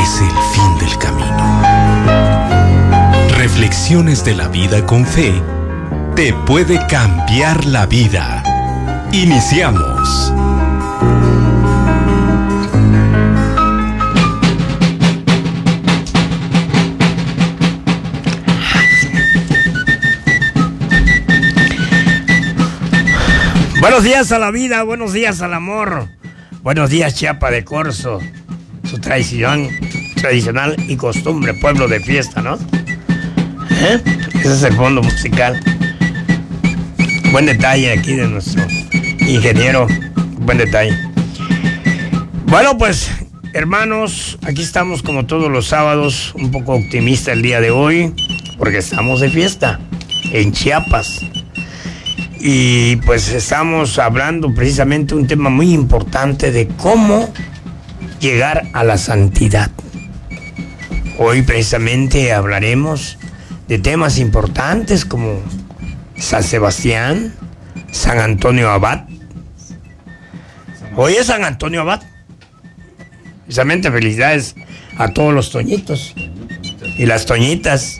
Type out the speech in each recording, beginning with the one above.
es el fin del camino. Reflexiones de la vida con fe te puede cambiar la vida. Iniciamos. Buenos días a la vida, buenos días al amor, buenos días Chiapa de Corzo, su tradicional y costumbre, pueblo de fiesta, ¿no? Ese es el fondo musical. Buen detalle aquí de nuestro ingeniero, buen detalle. Bueno, pues, hermanos, aquí estamos como todos los sábados, un poco optimista el día de hoy, porque estamos de fiesta en Chiapas. Y pues estamos hablando precisamente un tema muy importante de cómo llegar a la santidad. Hoy precisamente hablaremos de temas importantes como San Sebastián, San Antonio Abad. Hoy es San Antonio Abad. Precisamente felicidades a todos los toñitos y las toñitas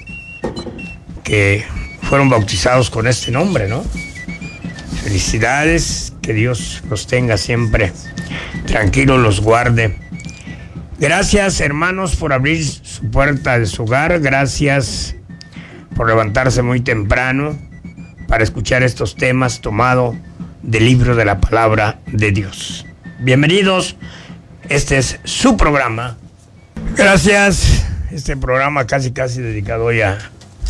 que fueron bautizados con este nombre, ¿no? Felicidades, que Dios los tenga siempre tranquilos, los guarde. Gracias, hermanos, por abrir su puerta de su hogar. Gracias por levantarse muy temprano para escuchar estos temas tomado del libro de la palabra de Dios. Bienvenidos, este es su programa. Gracias, este programa casi dedicado hoy al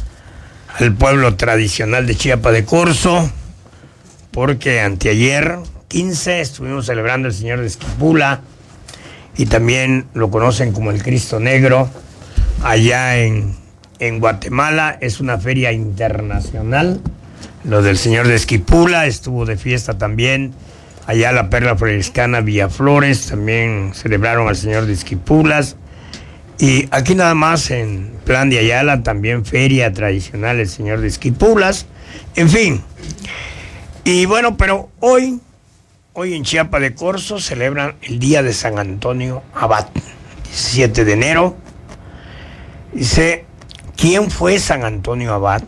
pueblo tradicional de Chiapa de Corzo, porque anteayer, 15, estuvimos celebrando el Señor de Esquipula, y también lo conocen como el Cristo Negro, allá en Guatemala. Es una feria internacional, lo del Señor de Esquipula. Estuvo de fiesta también allá la Perla Franciscana Villaflores, también celebraron al Señor de Esquipulas. Y aquí nada más en Plan de Ayala, también feria tradicional el Señor de Esquipulas. En fin. Y bueno, pero hoy en Chiapa de Corzo celebran el día de San Antonio Abad, 17 de enero. Dice, ¿quién fue San Antonio Abad?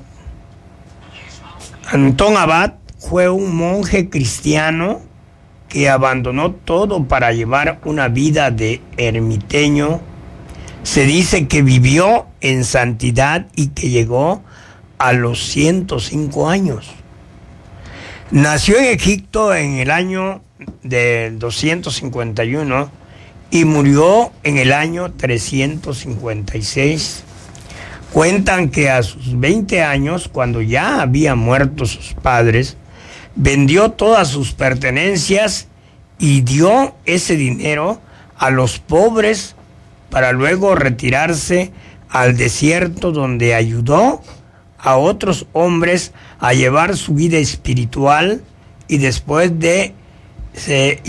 Antón Abad fue un monje cristiano que abandonó todo para llevar una vida de ermiteño. Se dice que vivió en santidad y que llegó a los 105 años. Nació en Egipto en el año de 251 y murió en el año 356. Cuentan que a sus 20 años, cuando ya habían muerto sus padres, vendió todas sus pertenencias y dio ese dinero a los pobres para luego retirarse al desierto, donde ayudó a otros hombres a llevar su vida espiritual, y después de se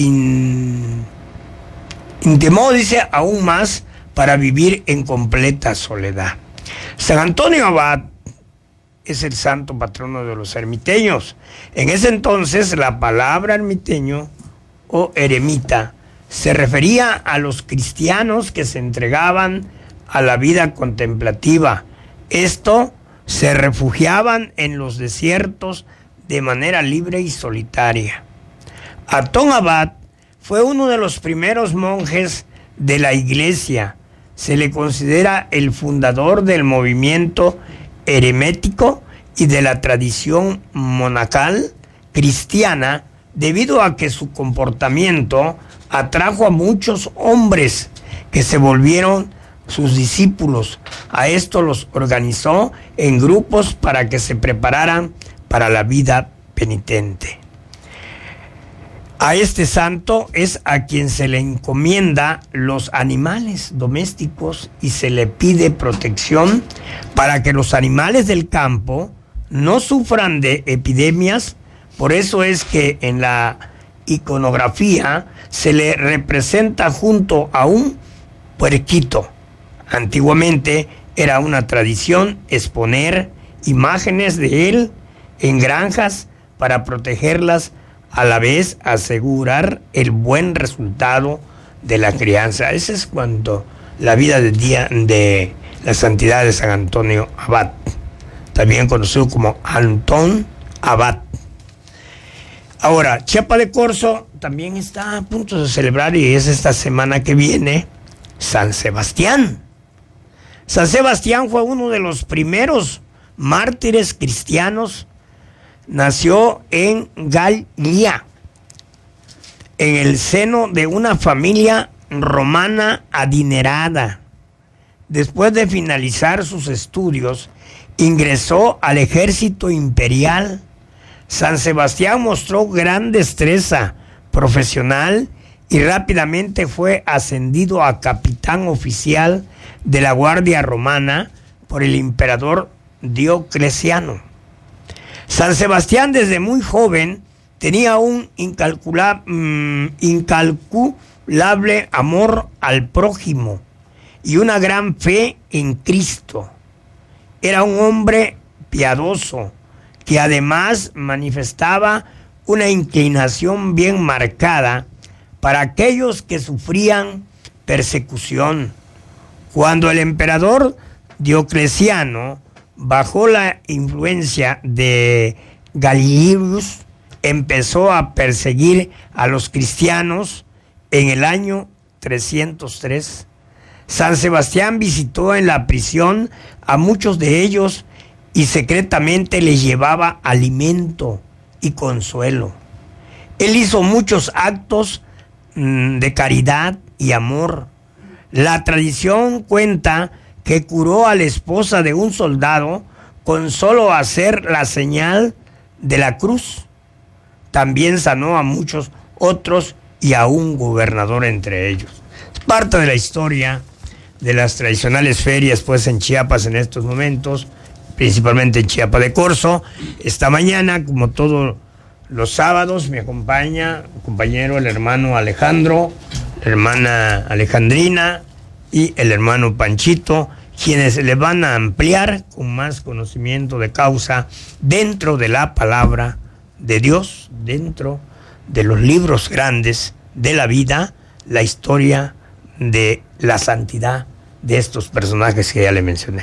intimó, dice, aún más para vivir en completa soledad. San Antonio Abad es el santo patrono de los ermiteños. En ese entonces la palabra ermiteño o eremita se refería a los cristianos que se entregaban a la vida contemplativa. Se refugiaban en los desiertos de manera libre y solitaria. Antón Abad fue uno de los primeros monjes de la iglesia. Se le considera el fundador del movimiento eremético y de la tradición monacal cristiana, debido a que su comportamiento atrajo a muchos hombres que se volvieron sus discípulos. A esto los organizó en grupos para que se prepararan para la vida penitente. A este santo es a quien se le encomienda los animales domésticos y se le pide protección para que los animales del campo no sufran de epidemias. Por eso es que en la iconografía se le representa junto a un puerquito. Antiguamente era una tradición exponer imágenes de él en granjas para protegerlas, a la vez asegurar el buen resultado de la crianza. Ese es cuando la vida de la santidad de San Antonio Abad, también conocido como Antón Abad. Ahora, Chiapa de Corzo también está a punto de celebrar, y es esta semana que viene, San Sebastián. San Sebastián fue uno de los primeros mártires cristianos. Nació en Galia, en el seno de una familia romana adinerada. Después de finalizar sus estudios, ingresó al ejército imperial. San Sebastián mostró gran destreza profesional y rápidamente fue ascendido a capitán oficial de la Guardia Romana por el emperador Diocleciano. San Sebastián desde muy joven tenía un incalculable amor al prójimo y una gran fe en Cristo. Era un hombre piadoso que además manifestaba una inclinación bien marcada para aquellos que sufrían persecución. Cuando el emperador Diocleciano, bajo la influencia de Gallienus, empezó a perseguir a los cristianos en el año 303. San Sebastián visitó en la prisión a muchos de ellos y secretamente les llevaba alimento y consuelo. Él hizo muchos actos de caridad y amor. La tradición cuenta que curó a la esposa de un soldado con solo hacer la señal de la cruz. También sanó a muchos otros y a un gobernador entre ellos. Es parte de la historia de las tradicionales ferias pues en Chiapas en estos momentos, principalmente en Chiapa de Corzo. Esta mañana, como todos los sábados, me acompaña un compañero, el hermano Alejandro, la hermana Alejandrina y el hermano Panchito, quienes le van a ampliar con más conocimiento de causa dentro de la palabra de Dios, dentro de los libros grandes de la vida, la historia de la santidad de estos personajes que ya le mencioné.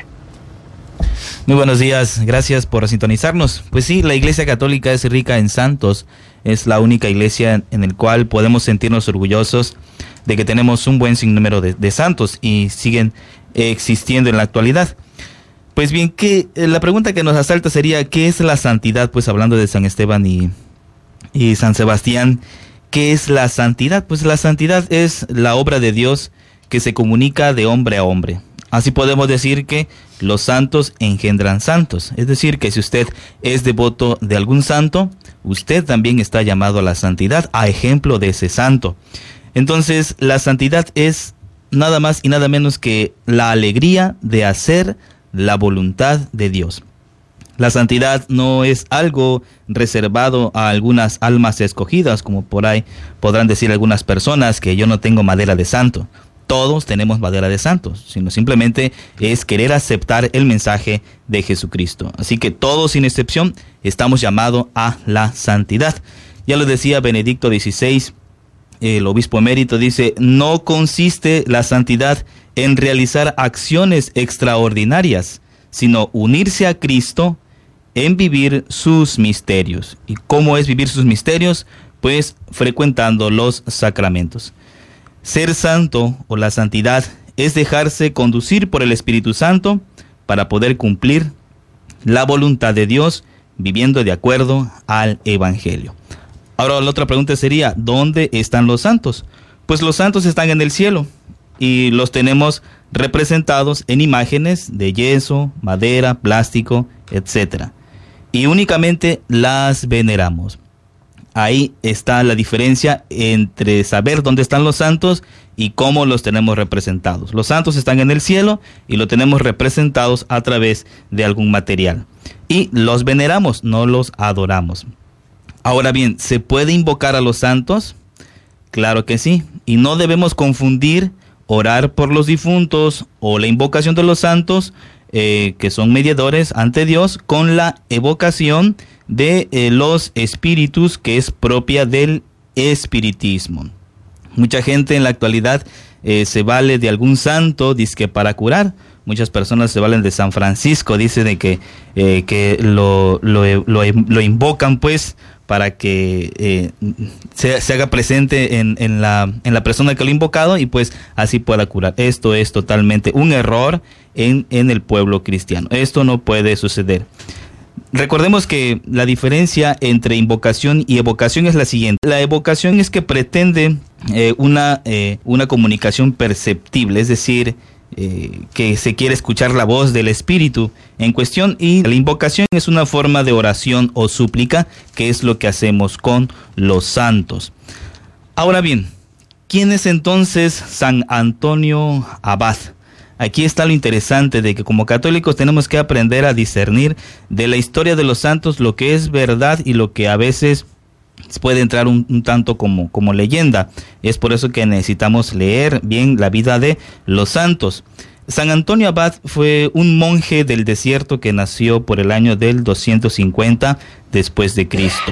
Muy buenos días, gracias por sintonizarnos. Pues sí, la Iglesia Católica es rica en santos, es la única iglesia en la cual podemos sentirnos orgullosos de que tenemos un buen sinnúmero de santos y siguen existiendo en la actualidad. Pues bien, la pregunta que nos asalta sería, ¿qué es la santidad? Pues hablando de San Esteban y San Sebastián, ¿qué es la santidad? Pues la santidad es la obra de Dios que se comunica de hombre a hombre. Así podemos decir que los santos engendran santos. Es decir, que si usted es devoto de algún santo, usted también está llamado a la santidad, a ejemplo de ese santo. Entonces, la santidad es nada más y nada menos que la alegría de hacer la voluntad de Dios. La santidad no es algo reservado a algunas almas escogidas, como por ahí podrán decir algunas personas que yo no tengo madera de santo. Todos tenemos madera de santos, sino simplemente es querer aceptar el mensaje de Jesucristo. Así que todos sin excepción estamos llamados a la santidad. Ya lo decía Benedicto XVI, el obispo emérito, dice: no consiste la santidad en realizar acciones extraordinarias, sino unirse a Cristo en vivir sus misterios. ¿Y cómo es vivir sus misterios? Pues frecuentando los sacramentos. Ser santo o la santidad es dejarse conducir por el Espíritu Santo para poder cumplir la voluntad de Dios viviendo de acuerdo al Evangelio. Ahora la otra pregunta sería, ¿dónde están los santos? Pues los santos están en el cielo y los tenemos representados en imágenes de yeso, madera, plástico, etc. Y únicamente las veneramos. Ahí está la diferencia entre saber dónde están los santos y cómo los tenemos representados. Los santos están en el cielo y lo tenemos representados a través de algún material. Y los veneramos, no los adoramos. Ahora bien, ¿se puede invocar a los santos? Claro que sí. Y no debemos confundir orar por los difuntos o la invocación de los santos, que son mediadores ante Dios, con la evocación de los espíritus, que es propia del espiritismo. Mucha gente en la actualidad se vale de algún santo, dizque para curar. Muchas personas se valen de San Francisco, dicen de que lo invocan pues para que se haga presente en la persona que lo ha invocado y pues así pueda curar. Esto es totalmente un error en el pueblo cristiano. Esto no puede suceder. Recordemos que la diferencia entre invocación y evocación es la siguiente. La evocación es que pretende una comunicación perceptible, es decir, que se quiere escuchar la voz del Espíritu en cuestión, y la invocación es una forma de oración o súplica, que es lo que hacemos con los santos. Ahora bien, ¿quién es entonces San Antonio Abad? Aquí está lo interesante de que como católicos tenemos que aprender a discernir de la historia de los santos lo que es verdad y lo que a veces puede entrar un tanto como leyenda. Es por eso que necesitamos leer bien la vida de los santos. San Antonio Abad fue un monje del desierto que nació por el año del 250 después de Cristo.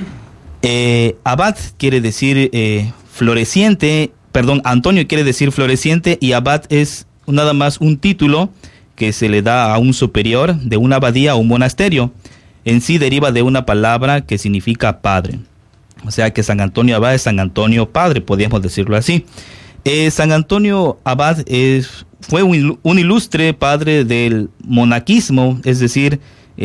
Abad quiere decir floreciente, Antonio quiere decir floreciente, y Abad es nada más un título que se le da a un superior de una abadía o un monasterio. En sí deriva de una palabra que significa padre. O sea que San Antonio Abad es San Antonio Padre, podríamos decirlo así. San Antonio Abad fue un ilustre padre del monaquismo, es decir,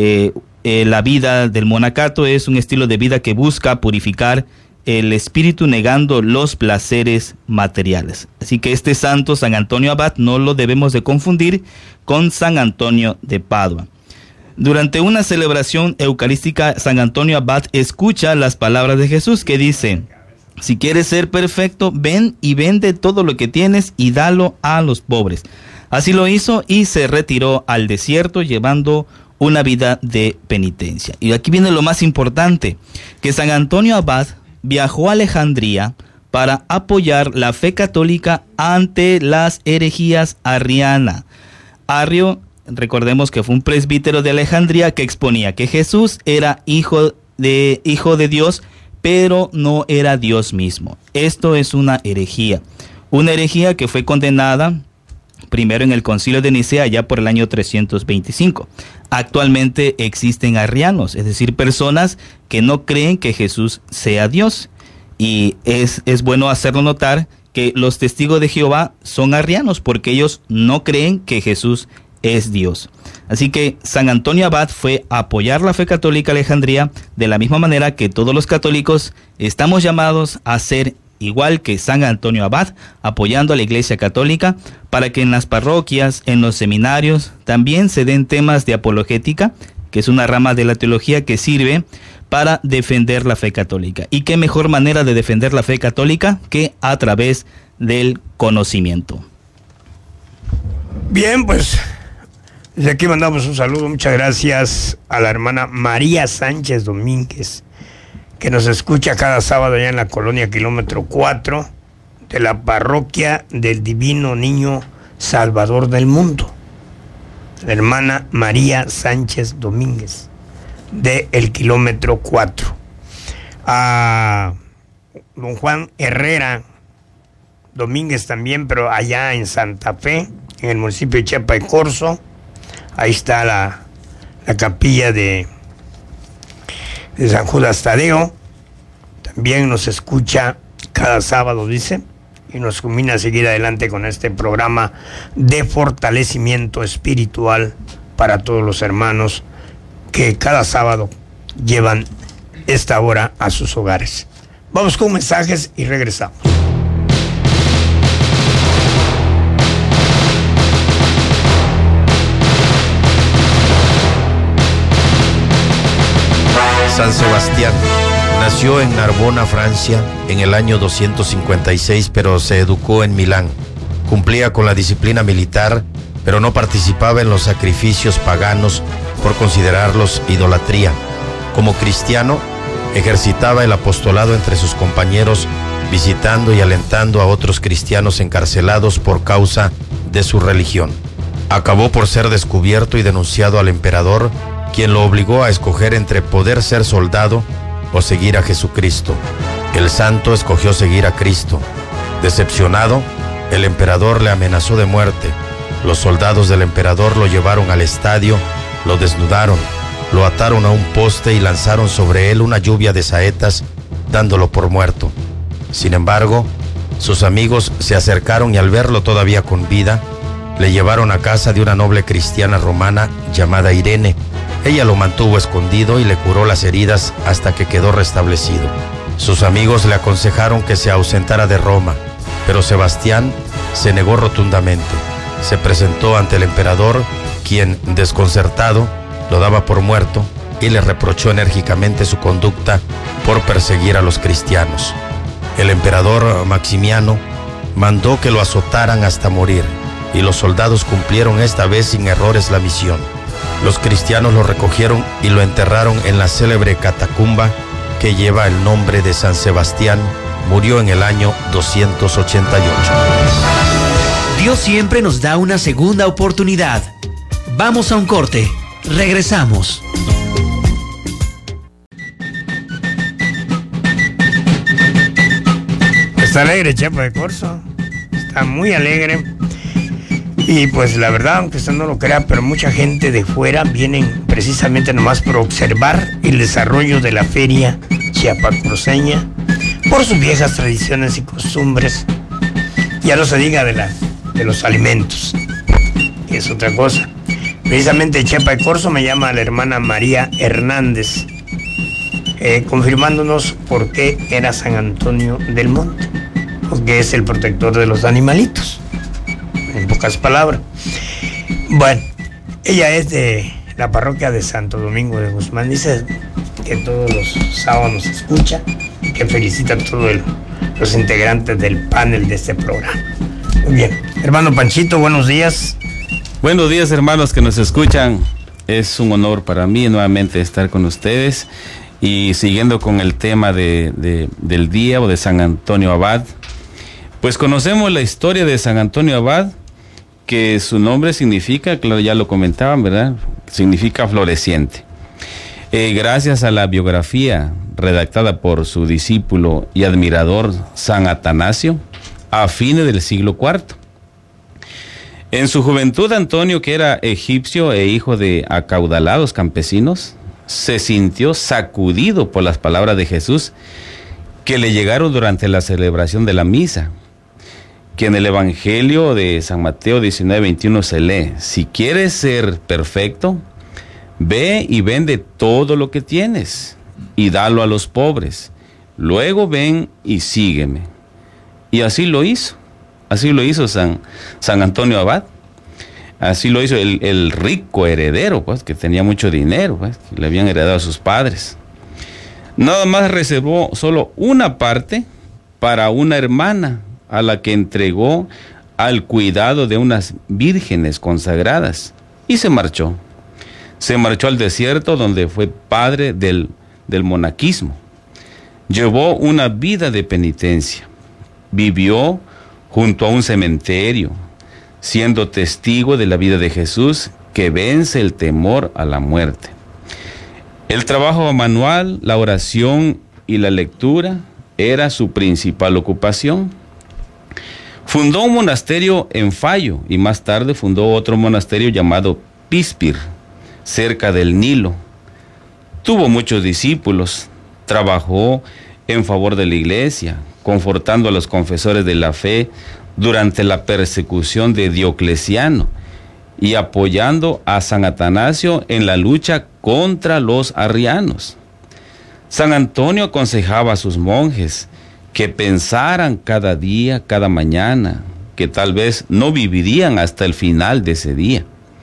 la vida del monacato es un estilo de vida que busca purificar el espíritu negando los placeres materiales. Así que este santo, San Antonio Abad, no lo debemos de confundir con San Antonio de Padua. Durante una celebración eucarística, San Antonio Abad escucha las palabras de Jesús que dice: si quieres ser perfecto, ven y vende todo lo que tienes y dalo a los pobres. Así lo hizo y se retiró al desierto llevando una vida de penitencia. Y aquí viene lo más importante, que San Antonio Abad viajó a Alejandría para apoyar la fe católica ante las herejías arrianas. Arrio, recordemos que fue un presbítero de Alejandría que exponía que Jesús era hijo de Dios, pero no era Dios mismo. Esto es una herejía que fue condenada primero en el Concilio de Nicea ya por el año 325. Actualmente existen arrianos, es decir, personas que no creen que Jesús sea Dios. Y es bueno hacerlo notar que los testigos de Jehová son arrianos porque ellos no creen que Jesús es Dios. Así que San Antonio Abad fue a apoyar la fe católica Alejandría de la misma manera que todos los católicos estamos llamados a ser igual que San Antonio Abad, apoyando a la Iglesia Católica para que en las parroquias, en los seminarios, también se den temas de apologética, que es una rama de la teología que sirve para defender la fe católica. ¿Y qué mejor manera de defender la fe católica que a través del conocimiento? Bien, pues desde aquí mandamos un saludo, muchas gracias a la hermana María Sánchez Domínguez, que nos escucha cada sábado allá en la colonia kilómetro 4 de la parroquia del Divino Niño Salvador del Mundo. La hermana María Sánchez Domínguez, de el kilómetro 4. A don Juan Herrera Domínguez también, pero allá en Santa Fe, en el municipio de Chiapa y Corzo. Ahí está la capilla de San Judas Tadeo. También nos escucha cada sábado, dice, y nos combina a seguir adelante con este programa de fortalecimiento espiritual para todos los hermanos que cada sábado llevan esta hora a sus hogares. Vamos con mensajes y regresamos. San Sebastián nació en Narbona, Francia, en el año 256, pero se educó en Milán. Cumplía con la disciplina militar, pero no participaba en los sacrificios paganos por considerarlos idolatría. Como cristiano, ejercitaba el apostolado entre sus compañeros, visitando y alentando a otros cristianos encarcelados por causa de su religión. Acabó por ser descubierto y denunciado al emperador, quien lo obligó a escoger entre poder ser soldado o seguir a Jesucristo. El santo escogió seguir a Cristo. Decepcionado, el emperador le amenazó de muerte. Los soldados del emperador lo llevaron al estadio, lo desnudaron, lo ataron a un poste y lanzaron sobre él una lluvia de saetas, dándolo por muerto. Sin embargo, sus amigos se acercaron y al verlo todavía con vida, le llevaron a casa de una noble cristiana romana llamada Irene. Ella lo mantuvo escondido y le curó las heridas hasta que quedó restablecido. Sus amigos le aconsejaron que se ausentara de Roma, pero Sebastián se negó rotundamente. Se presentó ante el emperador, quien, desconcertado, lo daba por muerto y le reprochó enérgicamente su conducta por perseguir a los cristianos. El emperador Maximiano mandó que lo azotaran hasta morir, y los soldados cumplieron esta vez sin errores la misión. Los cristianos lo recogieron y lo enterraron en la célebre catacumba que lleva el nombre de San Sebastián. Murió en el año 288. Dios siempre nos da una segunda oportunidad. Vamos a un corte. Regresamos. Está alegre Chiapa de Corzo. Está muy alegre. Y pues la verdad, aunque usted no lo crea, pero mucha gente de fuera vienen precisamente nomás por observar el desarrollo de la feria chiapacorceña, por sus viejas tradiciones y costumbres. Ya no se diga de los alimentos, que es otra cosa. Precisamente Chiapa de Corzo me llama a la hermana María Hernández, confirmándonos por qué era San Antonio del Monte, porque es el protector de los animalitos, en pocas palabras. Bueno, ella es de la parroquia de Santo Domingo de Guzmán. Dice que todos los sábados nos escucha y que felicita a todos los integrantes del panel de este programa. Muy bien, hermano Panchito, buenos días. Buenos días, hermanos que nos escuchan. Es un honor para mí nuevamente estar con ustedes. Y siguiendo con el tema del día o de San Antonio Abad, pues conocemos la historia de San Antonio Abad, que su nombre significa, claro, ya lo comentaban, ¿verdad? Significa floreciente. Gracias a la biografía redactada por su discípulo y admirador San Atanasio, a fines del siglo IV. En su juventud, Antonio, que era egipcio e hijo de acaudalados campesinos, se sintió sacudido por las palabras de Jesús que le llegaron durante la celebración de la misa, que en el Evangelio de San Mateo 19:21 se lee: si quieres ser perfecto, ve y vende todo lo que tienes y dalo a los pobres, luego ven y sígueme. Y así lo hizo San Antonio Abad. Así lo hizo el rico heredero, pues, que tenía mucho dinero, pues, que le habían heredado a sus padres. Nada más reservó solo una parte para una hermana, a la que entregó al cuidado de unas vírgenes consagradas, y se marchó. Se marchó al desierto, donde fue padre del monaquismo. Llevó una vida de penitencia. Vivió junto a un cementerio, siendo testigo de la vida de Jesús, que vence el temor a la muerte. El trabajo manual, la oración y la lectura era su principal ocupación. Fundó un monasterio en Fallo y más tarde fundó otro monasterio llamado Píspir, cerca del Nilo. Tuvo muchos discípulos, trabajó en favor de la iglesia, confortando a los confesores de la fe durante la persecución de Diocleciano y apoyando a San Atanasio en la lucha contra los arrianos. San Antonio aconsejaba a sus monjes que pensaran cada día, cada mañana, que tal vez no vivirían hasta el final de ese día,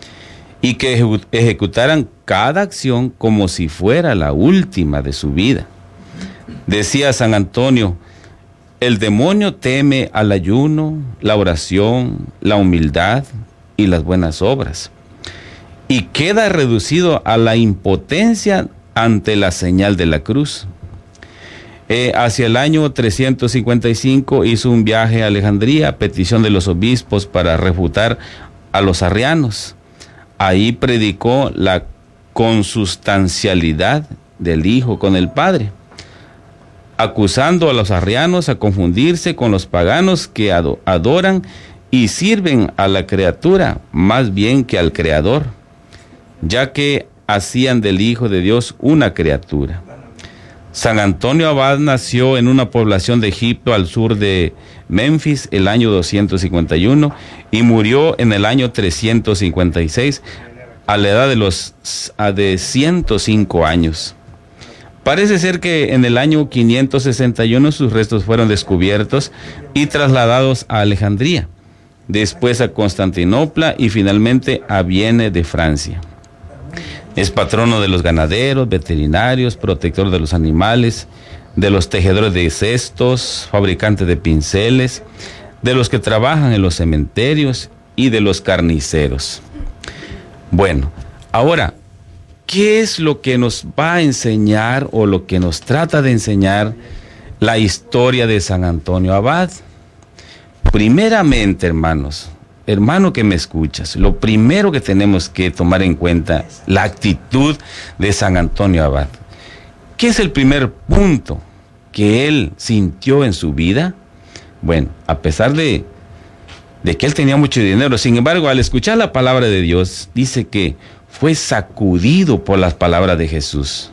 y que ejecutaran cada acción como si fuera la última de su vida. Decía San Antonio: el demonio teme al ayuno, la oración, la humildad y las buenas obras, y queda reducido a la impotencia ante la señal de la cruz. Hacia el año 355 hizo un viaje a Alejandría a petición de los obispos para refutar a los arrianos. Ahí predicó la consustancialidad del Hijo con el Padre. acusando a los arrianos a confundirse con los paganos que adoran y sirven a la criatura más bien que al Creador, ya que hacían del Hijo de Dios una criatura. San Antonio Abad nació en una población de Egipto al sur de Memphis el año 251 y murió en el año 356 a la edad de 105 años. Parece ser que en el año 561 sus restos fueron descubiertos y trasladados a Alejandría, después a Constantinopla y finalmente a Vienne de Francia. Es patrono de los ganaderos, veterinarios, protector de los animales, de los tejedores de cestos, fabricantes de pinceles, de los que trabajan en los cementerios y de los carniceros. Bueno, ahora, ¿qué es lo que nos va a enseñar o lo que nos trata de enseñar la historia de San Antonio Abad? Primeramente, hermano que me escuchas, lo primero que tenemos que tomar en cuenta, la actitud de San Antonio Abad. ¿Qué es el primer punto que él sintió en su vida? Bueno, a pesar de que él tenía mucho dinero, sin embargo, al escuchar la palabra de Dios, dice que fue sacudido por las palabras de Jesús.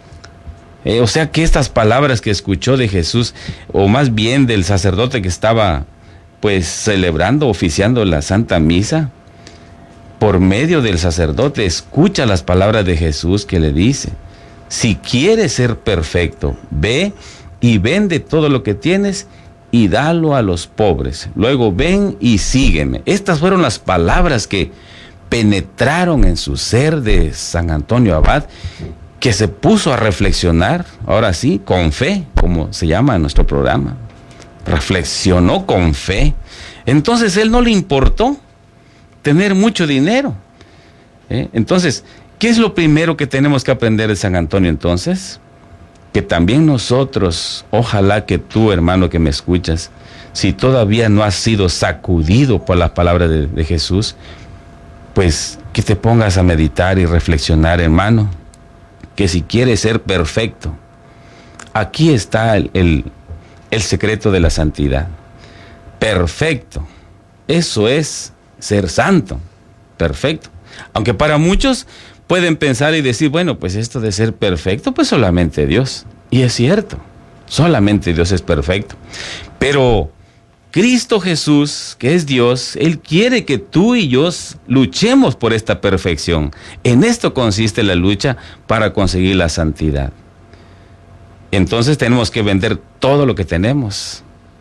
O sea que estas palabras que escuchó de Jesús, o más bien del sacerdote que estaba pues celebrando, oficiando la Santa Misa, por medio del sacerdote escucha las palabras de Jesús que le dice: si quieres ser perfecto, ve y vende todo lo que tienes y dalo a los pobres. Luego ven y sígueme. Estas fueron las palabras que penetraron en su ser de San Antonio Abad, que se puso a reflexionar, ahora sí, con fe, como se llama en nuestro programa. Reflexionó con fe. Entonces él no le importó tener mucho dinero. Entonces, ¿qué es lo primero que tenemos que aprender de San Antonio entonces? Que también nosotros, ojalá que tú, hermano que me escuchas, si todavía no has sido sacudido por las palabras de Jesús, pues que te pongas a meditar y reflexionar, hermano, que si quieres ser perfecto, aquí está el secreto de la santidad. Perfecto, eso es ser santo, perfecto. Aunque para muchos pueden pensar y decir, bueno, pues esto de ser perfecto, pues solamente Dios. Y es cierto, solamente Dios es perfecto. Pero Cristo Jesús, que es Dios, Él quiere que tú y yo luchemos por esta perfección. En esto consiste la lucha para conseguir la santidad. Entonces tenemos que vender todo lo que tenemos.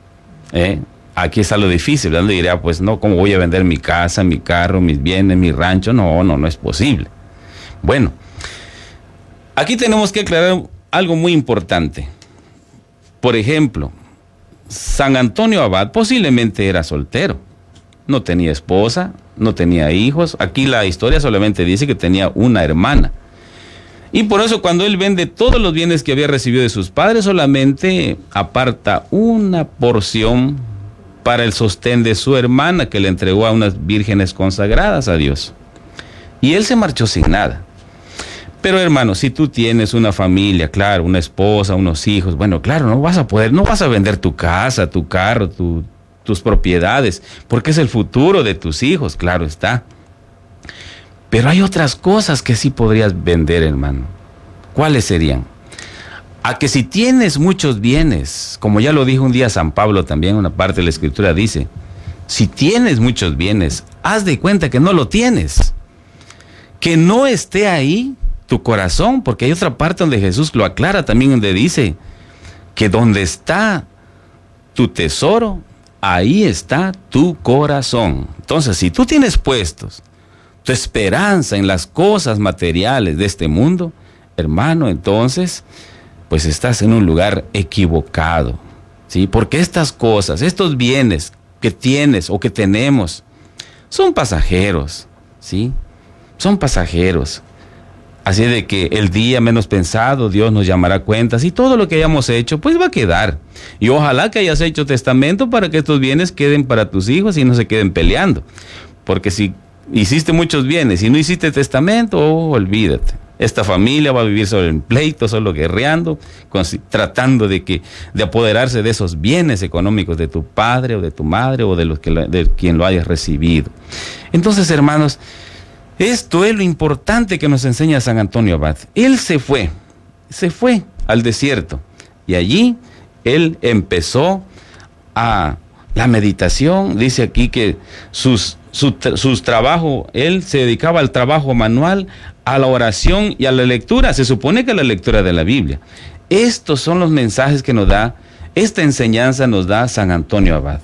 Aquí está lo difícil, ¿verdad? Diría, pues no, ¿cómo voy a vender mi casa, mi carro, mis bienes, mi rancho? No es posible. Bueno, aquí tenemos que aclarar algo muy importante. Por ejemplo, San Antonio Abad posiblemente era soltero. No tenía esposa, no tenía hijos. Aquí la historia solamente dice que tenía una hermana. Y por eso cuando él vende todos los bienes que había recibido de sus padres, solamente aparta una porción para el sostén de su hermana, que le entregó a unas vírgenes consagradas a Dios. Y él se marchó sin nada. Pero hermano, si tú tienes una familia, claro, una esposa, unos hijos, bueno, claro, no vas a vender tu casa, tu carro, tus propiedades, porque es el futuro de tus hijos, claro está. Pero hay otras cosas que sí podrías vender, hermano. ¿Cuáles serían? A que si tienes muchos bienes, como ya lo dijo un día San Pablo también, una parte de la Escritura dice, si tienes muchos bienes, haz de cuenta que no lo tienes. Que no esté ahí tu corazón, porque hay otra parte donde Jesús lo aclara también, donde dice que donde está tu tesoro, ahí está tu corazón. Entonces, si tú tienes puestos tu esperanza en las cosas materiales de este mundo, hermano, entonces pues estás en un lugar equivocado, ¿sí? Porque estas cosas, estos bienes que tienes o que tenemos, son pasajeros, ¿sí? Son pasajeros. Así de que el día menos pensado, Dios nos llamará cuentas y todo lo que hayamos hecho, pues va a quedar. Y ojalá que hayas hecho testamento para que estos bienes queden para tus hijos y no se queden peleando. Porque si hiciste muchos bienes y no hiciste testamento, olvídate. esta familia va a vivir solo en pleito, solo guerreando, tratando de apoderarse de esos bienes económicos de tu padre o de tu madre o de quien lo hayas recibido. Entonces, hermanos, esto es lo importante que nos enseña San Antonio Abad. Él se fue al desierto y allí él empezó a la meditación. Dice aquí que sus trabajos, él se dedicaba al trabajo manual, a la oración y a la lectura. Se supone que a la lectura de la Biblia. Estos son los mensajes que nos da, esta enseñanza nos da San Antonio Abad.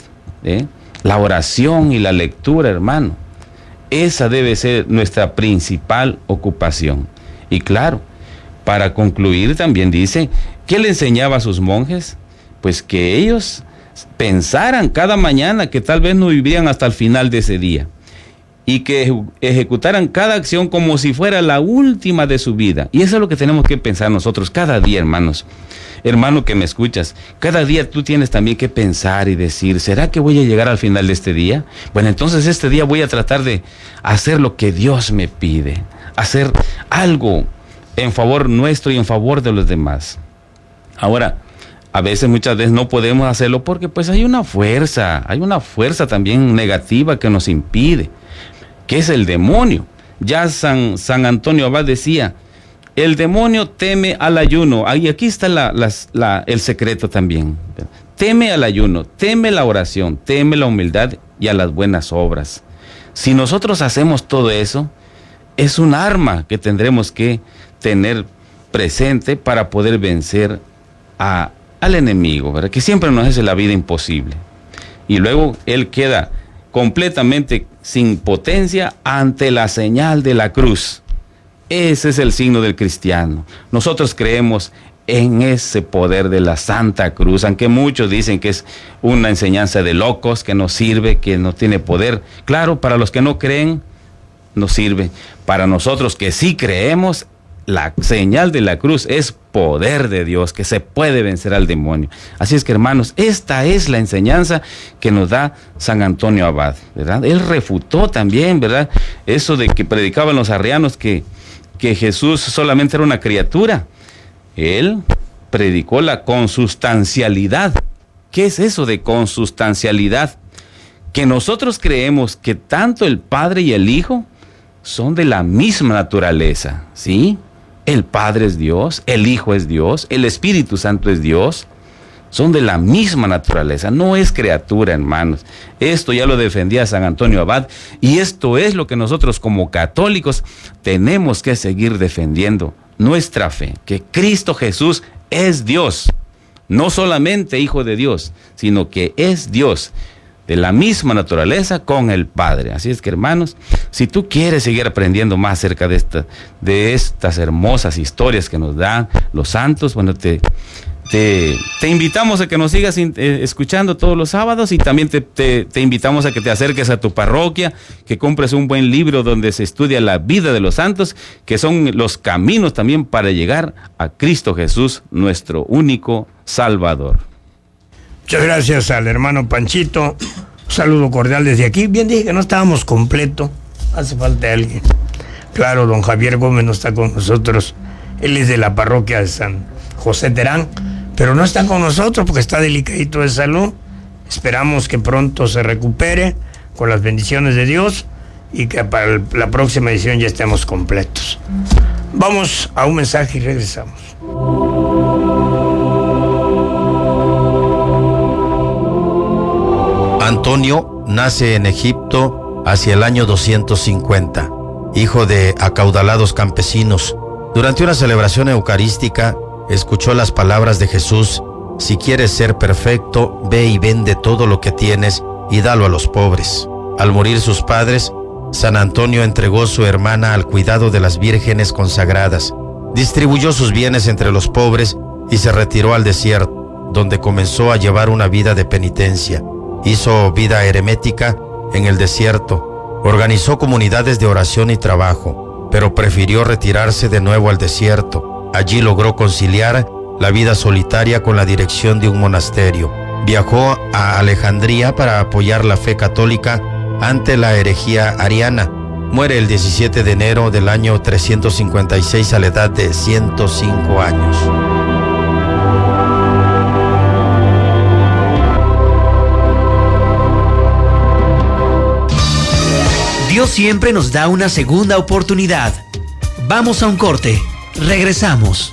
La oración y la lectura, hermano. Esa debe ser nuestra principal ocupación. Y claro, para concluir también dice, ¿qué le enseñaba a sus monjes? Pues que ellos pensaran cada mañana que tal vez no vivirían hasta el final de ese día y que ejecutaran cada acción como si fuera la última de su vida. Y eso es lo que tenemos que pensar nosotros cada día, hermanos. Hermano que me escuchas, cada día tú tienes también que pensar y decir, ¿será que voy a llegar al final de este día? Bueno, entonces este día voy a tratar de hacer lo que Dios me pide, hacer algo en favor nuestro y en favor de los demás. Ahora, muchas veces no podemos hacerlo porque pues hay una fuerza también negativa que nos impide, que es el demonio. Ya San Antonio Abad decía, el demonio teme al ayuno. Y aquí está el secreto también. Teme al ayuno, teme la oración, teme la humildad y a las buenas obras. Si nosotros hacemos todo eso, es un arma que tendremos que tener presente para poder vencer al enemigo, ¿verdad? Que siempre nos hace la vida imposible. Y luego él queda completamente sin potencia ante la señal de la cruz. Ese es el signo del cristiano. Nosotros creemos en ese poder de la Santa Cruz, aunque muchos dicen que es una enseñanza de locos, que no sirve, que no tiene poder. Claro, para los que no creen, no sirve. Para nosotros que sí creemos, la señal de la cruz es poder de Dios, que se puede vencer al demonio. Así es que, hermanos, esta es la enseñanza que nos da San Antonio Abad, ¿verdad? Él refutó también, ¿verdad?, eso de que predicaban los arrianos que Jesús solamente era una criatura. Él predicó la consustancialidad. ¿Qué es eso de consustancialidad? Que nosotros creemos que tanto el Padre y el Hijo son de la misma naturaleza, ¿sí? El Padre es Dios, el Hijo es Dios, el Espíritu Santo es Dios. Son de la misma naturaleza, no es criatura, hermanos. Esto ya lo defendía San Antonio Abad y esto es lo que nosotros como católicos tenemos que seguir defendiendo. Nuestra fe, que Cristo Jesús es Dios, no solamente Hijo de Dios, sino que es Dios, de la misma naturaleza con el Padre. Así es que, hermanos, si tú quieres seguir aprendiendo más acerca de estas hermosas historias que nos dan los santos, bueno, te invitamos a que nos sigas escuchando todos los sábados y también te invitamos a que te acerques a tu parroquia, que compres un buen libro donde se estudia la vida de los santos, que son los caminos también para llegar a Cristo Jesús, nuestro único Salvador. Muchas gracias al hermano Panchito. Un saludo cordial desde aquí. Bien dije que no estábamos completo. Hace falta alguien. Claro, don Javier Gómez no está con nosotros. Él es de la parroquia de San José Terán, pero no está con nosotros porque está delicadito de salud. Esperamos que pronto se recupere con las bendiciones de Dios y que para la próxima edición ya estemos completos. Vamos a un mensaje y regresamos. Antonio nace en Egipto hacia el año 250, hijo de acaudalados campesinos. Durante una celebración eucarística, escuchó las palabras de Jesús: si quieres ser perfecto, ve y vende todo lo que tienes y dalo a los pobres. Al morir sus padres, San Antonio entregó su hermana al cuidado de las vírgenes consagradas, distribuyó sus bienes entre los pobres y se retiró al desierto, donde comenzó a llevar una vida de penitencia. Hizo vida eremética en el desierto, organizó comunidades de oración y trabajo, pero prefirió retirarse de nuevo al desierto. Allí logró conciliar la vida solitaria con la dirección de un monasterio. Viajó a Alejandría para apoyar la fe católica ante la herejía ariana. Muere el 17 de enero del año 356 a la edad de 105 años. Dios siempre nos da una segunda oportunidad. Vamos a un corte. Regresamos.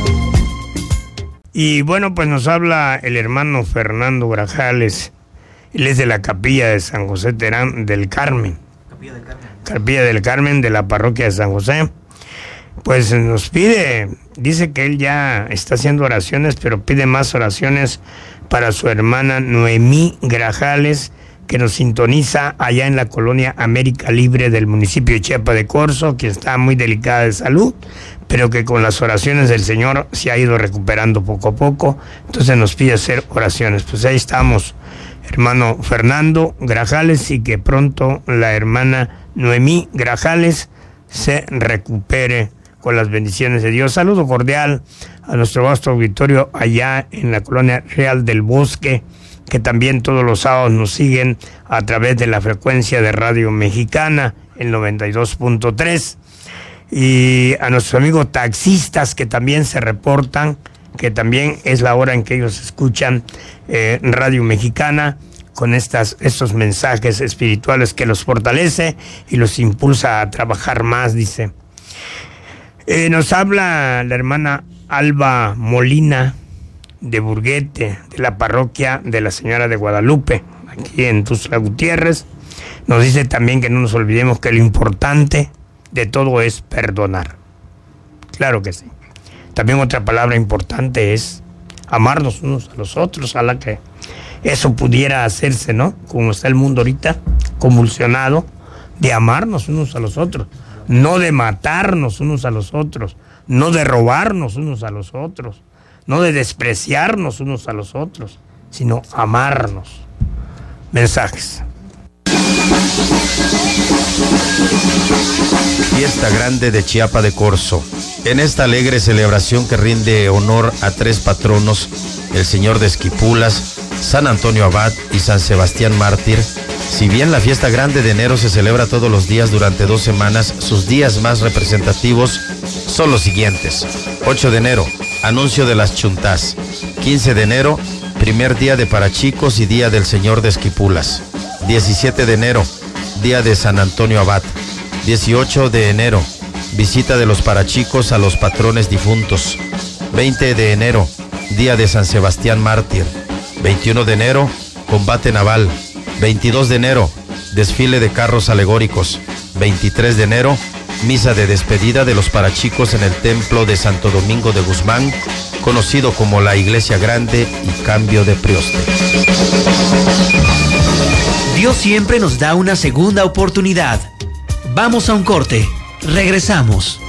Y bueno, pues nos habla el hermano Fernando Grajales. Él es de la capilla de San José Terán del Carmen. Capilla del Carmen de la parroquia de San José. Pues nos pide, dice que él ya está haciendo oraciones, pero pide más oraciones para su hermana Noemí Grajales, que nos sintoniza allá en la colonia América Libre del municipio de Chiapa de Corzo, que está muy delicada de salud, pero que con las oraciones del Señor se ha ido recuperando poco a poco. Entonces nos pide hacer oraciones. Pues ahí estamos, hermano Fernando Grajales, y que pronto la hermana Noemí Grajales se recupere con las bendiciones de Dios. Saludo cordial a nuestro vasto auditorio allá en la colonia Real del Bosque, que también todos los sábados nos siguen a través de la frecuencia de Radio Mexicana, el 92.3. Y a nuestros amigos taxistas que también se reportan, que también es la hora en que ellos escuchan Radio Mexicana, con estos mensajes espirituales que los fortalece y los impulsa a trabajar más, dice. Nos habla la hermana Alba Molina de Burguete, de la parroquia de la Señora de Guadalupe, aquí en Tuxtla Gutiérrez. Nos dice también que no nos olvidemos que lo importante de todo es perdonar. Claro que sí. También otra palabra importante es amarnos unos a los otros. Ojalá que eso pudiera hacerse, ¿no? Como está el mundo ahorita, convulsionado, de amarnos unos a los otros, no de matarnos unos a los otros, no de robarnos unos a los otros, no de despreciarnos unos a los otros, sino amarnos. Mensajes. Fiesta grande de Chiapa de Corzo. En esta alegre celebración que rinde honor a tres patronos, el Señor de Esquipulas, San Antonio Abad y San Sebastián Mártir, si bien la fiesta grande de enero se celebra todos los días durante 2 semanas, sus días más representativos son los siguientes: 8 de enero, anuncio de las chuntás; 15 de enero, primer día de Parachicos y día del Señor de Esquipulas; 17 de enero, día de San Antonio Abad; 18 de enero, visita de los Parachicos a los patrones difuntos; 20 de enero, día de San Sebastián Mártir; 21 de enero, combate naval; 22 de enero, desfile de carros alegóricos; 23 de enero, misa de despedida de los Parachicos en el templo de Santo Domingo de Guzmán, conocido como la Iglesia Grande y Cambio de Prioste. Dios siempre nos da una segunda oportunidad. Vamos a un corte. Regresamos.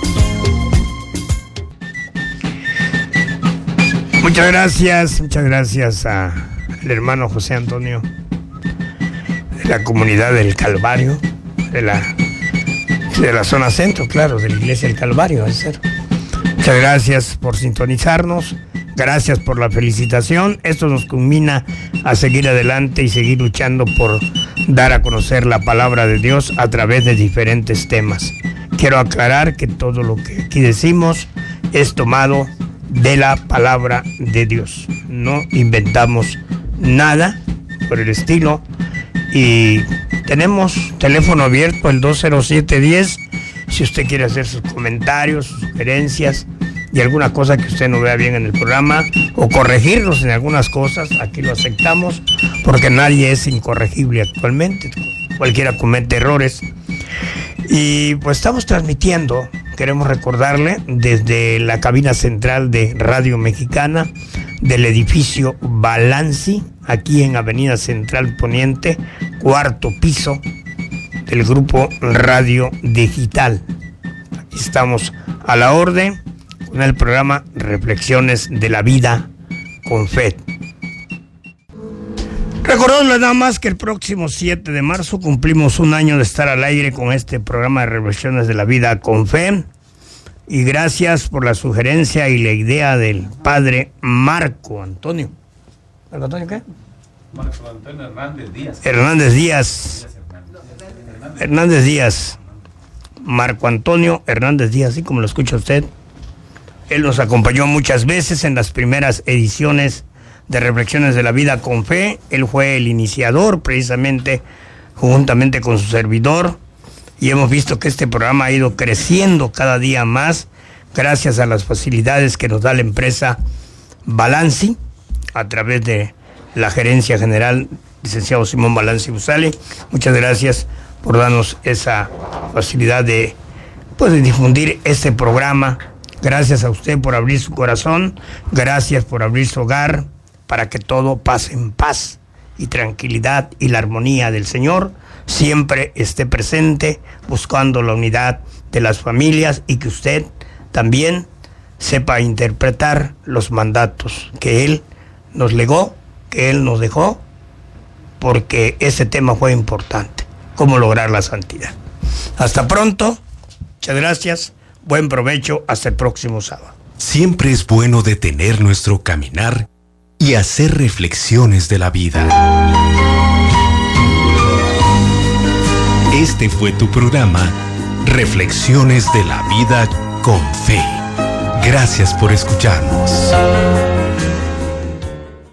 Muchas gracias al hermano José Antonio de la comunidad del Calvario, de la zona centro, claro, de la Iglesia del Calvario, es ser. Muchas gracias por sintonizarnos, gracias por la felicitación. Esto nos culmina a seguir adelante y seguir luchando por dar a conocer la palabra de Dios a través de diferentes temas. Quiero aclarar que todo lo que aquí decimos es tomado de la palabra de Dios. No inventamos nada por el estilo. Y tenemos teléfono abierto, el 20710, si usted quiere hacer sus comentarios, sus sugerencias y alguna cosa que usted no vea bien en el programa, o corregirnos en algunas cosas, aquí lo aceptamos, porque nadie es incorregible actualmente, cualquiera comete errores. Y pues estamos transmitiendo, queremos recordarle, desde la cabina central de Radio Mexicana, del edificio Balanci, aquí en Avenida Central Poniente, 4º piso del grupo Radio Digital. Aquí estamos a la orden con el programa Reflexiones de la Vida con Fe. Recordándoles nada más que el próximo 7 de marzo cumplimos 1 año de estar al aire con este programa de Reflexiones de la Vida con Fe. Y gracias por la sugerencia y la idea del padre Marco Antonio. ¿Marco Antonio qué? Marco Antonio Hernández Díaz. Hernández Díaz. Marco Antonio Hernández Díaz, así como lo escucha usted. Él nos acompañó muchas veces en las primeras ediciones de Reflexiones de la Vida con Fe. Él fue el iniciador, precisamente, juntamente con su servidor. Y hemos visto que este programa ha ido creciendo cada día más, gracias a las facilidades que nos da la empresa Balanci, a través de la gerencia general, licenciado Simón Balanci Busali. Muchas gracias por darnos esa facilidad de difundir este programa. Gracias a usted por abrir su corazón, gracias por abrir su hogar, para que todo pase en paz y tranquilidad, y la armonía del Señor siempre esté presente, buscando la unidad de las familias, y que usted también sepa interpretar los mandatos que Él nos legó, que Él nos dejó, porque ese tema fue importante, cómo lograr la santidad. Hasta pronto, muchas gracias, buen provecho, hasta el próximo sábado. Siempre es bueno detener nuestro caminar y hacer reflexiones de la vida. Este fue tu programa, Reflexiones de la Vida con Fe. Gracias por escucharnos.